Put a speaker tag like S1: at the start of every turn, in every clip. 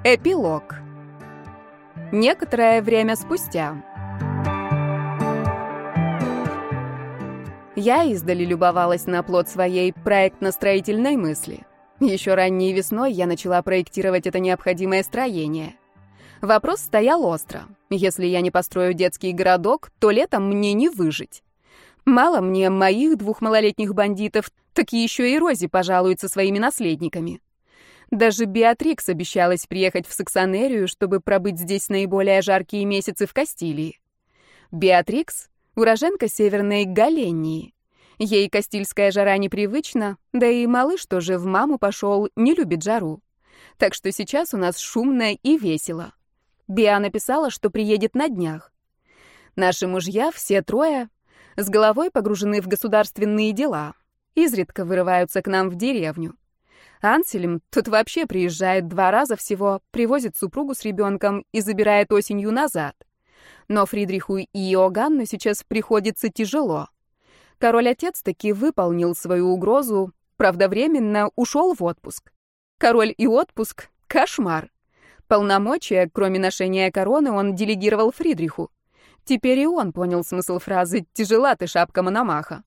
S1: Эпилог. Некоторое время спустя. Я издали любовалась на плод своей проектно-строительной мысли. Еще ранней весной я начала проектировать это необходимое строение. Вопрос стоял остро. Если я не построю детский городок, то летом мне не выжить. Мало мне моих 2 малолетних бандитов, так еще и Рози пожалует со своими наследниками. Даже Беатрикс обещалась приехать в Саксонерию, чтобы пробыть здесь наиболее жаркие месяцы в Кастилии. Беатрикс — уроженка Северной Галеннии. Ей кастильская жара непривычна, да и малыш тоже в маму пошел, не любит жару. Так что сейчас у нас шумно и весело. Беа написала, что приедет на днях. Наши мужья, все 3, с головой погружены в государственные дела. Изредка вырываются к нам в деревню. Ансельм тут вообще приезжает 2 раза всего, привозит супругу с ребенком и забирает осенью назад. Но Фридриху и Иоганну сейчас приходится тяжело. Король-отец таки выполнил свою угрозу, правда, временно ушел в отпуск. Король и отпуск — кошмар. Полномочия, кроме ношения короны, он делегировал Фридриху. Теперь и он понял смысл фразы «тяжела ты, шапка Мономаха».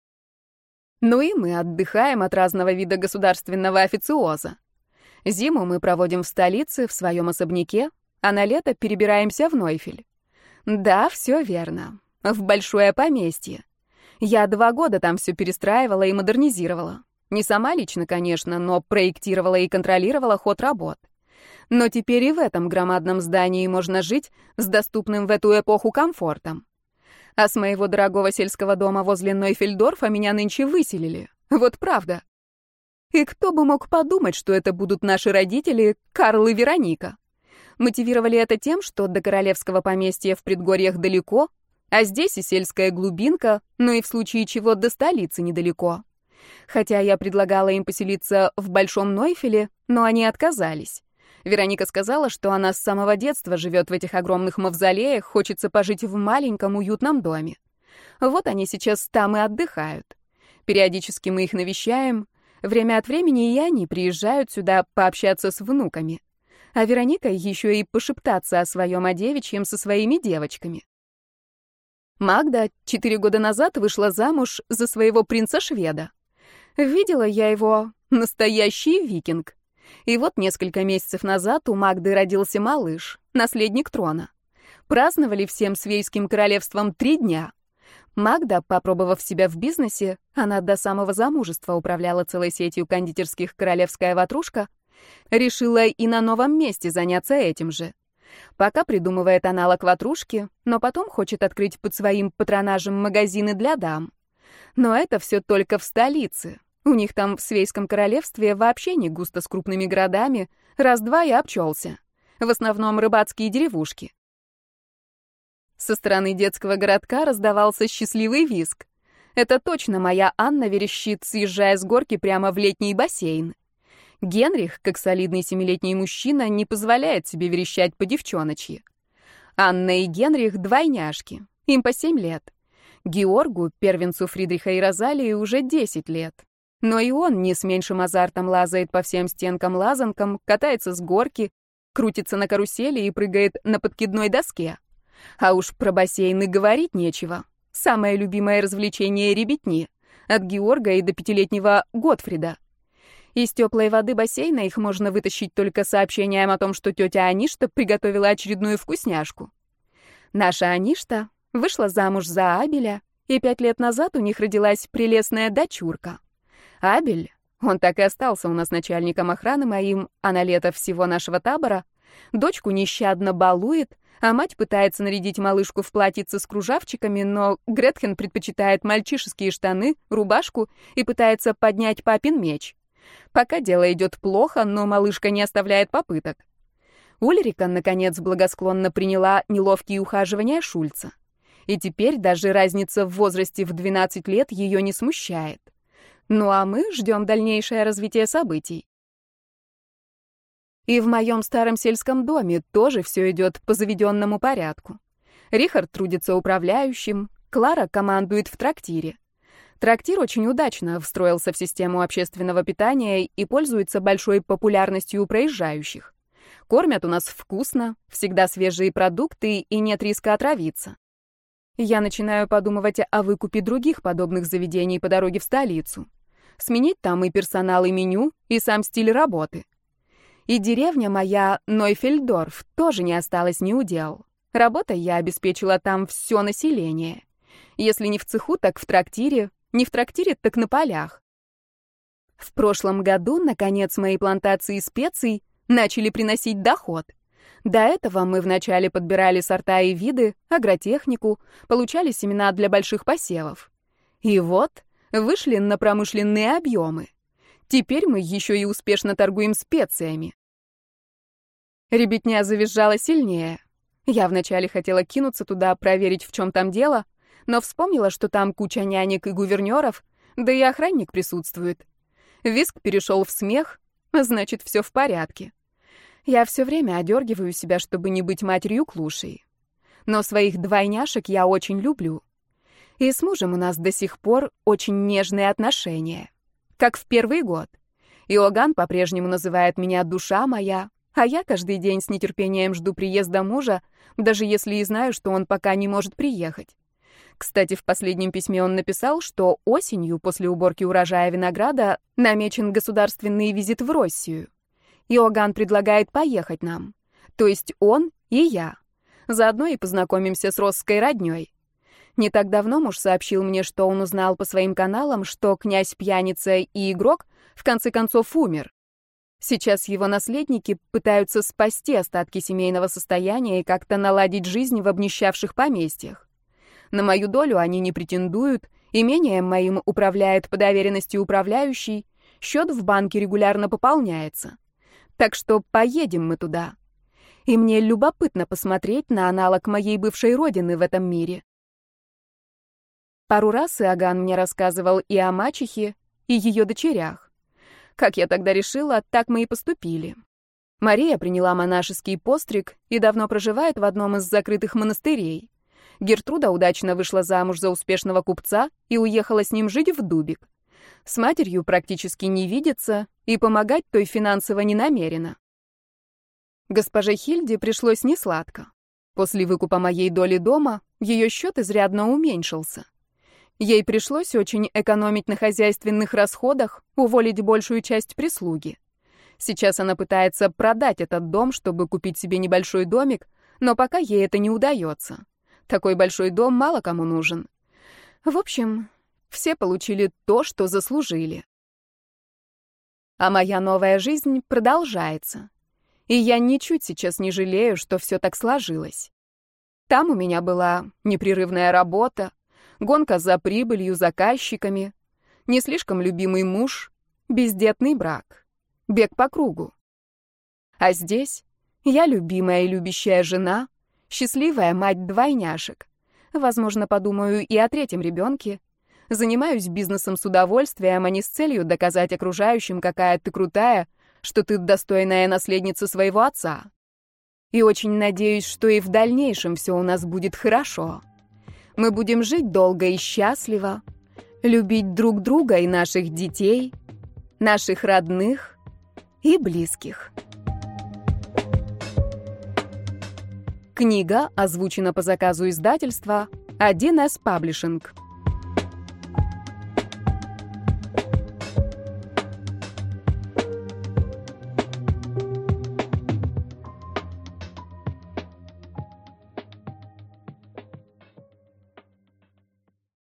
S1: Ну и мы отдыхаем от разного вида государственного официоза. Зиму мы проводим в столице, в своем особняке, а на лето перебираемся в Нойфель. Да, все верно. В большое поместье. Я 2 года там все перестраивала и модернизировала. Не сама лично, конечно, но проектировала и контролировала ход работ. Но теперь и в этом громадном здании можно жить с доступным в эту эпоху комфортом. А с моего дорогого сельского дома возле Нойфельдорфа меня нынче выселили. Вот правда. И кто бы мог подумать, что это будут наши родители, Карл и Вероника. Мотивировали это тем, что до королевского поместья в предгорьях далеко, а здесь и сельская глубинка, но и в случае чего до столицы недалеко. Хотя я предлагала им поселиться в Большом Нойфеле, но они отказались. Вероника сказала, что она с самого детства живет в этих огромных мавзолеях, хочется пожить в маленьком уютном доме. Вот они сейчас там и отдыхают. Периодически мы их навещаем. Время от времени и они приезжают сюда пообщаться с внуками. А Вероника еще и пошептаться о своем одевичьем со своими девочками. Магда 4 года назад вышла замуж за своего принца-шведа. Видела я его, настоящий викинг. И вот несколько месяцев назад у Магды родился малыш, наследник трона. Праздновали всем свейским королевством 3 дня. Магда, попробовав себя в бизнесе, она до самого замужества управляла целой сетью кондитерских «Королевская ватрушка», решила и на новом месте заняться этим же. Пока придумывает аналог ватрушки, но потом хочет открыть под своим патронажем магазины для дам. Но это все только в столице. У них там в Свейском королевстве вообще не густо с крупными городами, раз-два и обчелся. В основном рыбацкие деревушки. Со стороны детского городка раздавался счастливый визг. Это точно моя Анна верещит, съезжая с горки прямо в летний бассейн. Генрих, как солидный 7-летний мужчина, не позволяет себе верещать по-девчоночьи. Анна и Генрих — двойняшки, им по 7 лет. Георгу, первенцу Фридриха и Розалии, уже 10 лет. Но и он не с меньшим азартом лазает по всем стенкам-лазанкам, катается с горки, крутится на карусели и прыгает на подкидной доске. А уж про бассейн и говорить нечего. Самое любимое развлечение ребятни. От Георга и до 5-летнего Готфрида. Из теплой воды бассейна их можно вытащить только сообщением о том, что тетя Аништа приготовила очередную вкусняшку. Наша Аништа вышла замуж за Абеля, и 5 лет назад у них родилась прелестная дочурка. Абель, он так и остался у нас начальником охраны моим, а на лето всего нашего табора, дочку нещадно балует, а мать пытается нарядить малышку в платьице с кружавчиками, но Гретхен предпочитает мальчишеские штаны, рубашку и пытается поднять папин меч. Пока дело идет плохо, но малышка не оставляет попыток. Ульрика, наконец, благосклонно приняла неловкие ухаживания Шульца. И теперь даже разница в возрасте в 12 лет ее не смущает. Ну а мы ждем дальнейшее развитие событий. И в моем старом сельском доме тоже все идет по заведенному порядку. Рихард трудится управляющим, Клара командует в трактире. Трактир очень удачно встроился в систему общественного питания и пользуется большой популярностью у проезжающих. Кормят у нас вкусно, всегда свежие продукты и нет риска отравиться. Я начинаю подумывать о выкупе других подобных заведений по дороге в столицу. Сменить там и персонал, и меню, и сам стиль работы. И деревня моя, Нойфельдорф, тоже не осталась неудел. Работой я обеспечила там все население. Если не в цеху, так в трактире, не в трактире, так на полях. В прошлом году, наконец, мои плантации специй начали приносить доход. До этого мы вначале подбирали сорта и виды, агротехнику, получали семена для больших посевов. И вот вышли на промышленные объемы. Теперь мы еще и успешно торгуем специями. Ребятня завизжала сильнее. Я вначале хотела кинуться туда, проверить, в чем там дело, но вспомнила, что там куча нянек и гувернеров, да и охранник присутствует. Визг перешел в смех, значит, все в порядке. Я все время одергиваю себя, чтобы не быть матерью клушей. Но своих двойняшек я очень люблю. И с мужем у нас до сих пор очень нежные отношения. Как в первый год. Иоганн по-прежнему называет меня «душа моя», а я каждый день с нетерпением жду приезда мужа, даже если и знаю, что он пока не может приехать. Кстати, в последнем письме он написал, что осенью, после уборки урожая винограда, намечен государственный визит в Россию. Иоганн предлагает поехать нам. То есть он и я. Заодно и познакомимся с росской роднёй. Не так давно муж сообщил мне, что он узнал по своим каналам, что князь-пьяница и игрок в конце концов умер. Сейчас его наследники пытаются спасти остатки семейного состояния и как-то наладить жизнь в обнищавших поместьях. На мою долю они не претендуют, имением моим управляет по доверенности управляющий, счет в банке регулярно пополняется. Так что поедем мы туда. И мне любопытно посмотреть на аналог моей бывшей родины в этом мире. Пару раз Иоганн мне рассказывал и о мачехе, и ее дочерях. Как я тогда решила, так мы и поступили. Мария приняла монашеский постриг и давно проживает в одном из закрытых монастырей. Гертруда удачно вышла замуж за успешного купца и уехала с ним жить в Дубик. С матерью практически не видится и помогать той финансово не намерена. Госпоже Хильде пришлось несладко. После выкупа моей доли дома ее счет изрядно уменьшился. Ей пришлось очень экономить на хозяйственных расходах, уволить большую часть прислуги. Сейчас она пытается продать этот дом, чтобы купить себе небольшой домик, но пока ей это не удается. Такой большой дом мало кому нужен. В общем, все получили то, что заслужили. А моя новая жизнь продолжается. И я ничуть сейчас не жалею, что все так сложилось. Там у меня была непрерывная работа, гонка за прибылью, заказчиками, не слишком любимый муж, бездетный брак, бег по кругу. А здесь я любимая и любящая жена, счастливая мать двойняшек. Возможно, подумаю и о третьем ребенке. Занимаюсь бизнесом с удовольствием, а не с целью доказать окружающим, какая ты крутая, что ты достойная наследница своего отца. И очень надеюсь, что и в дальнейшем все у нас будет хорошо. Мы будем жить долго и счастливо, любить друг друга и наших детей, наших родных и близких. Книга озвучена по заказу издательства 1С Паблишинг.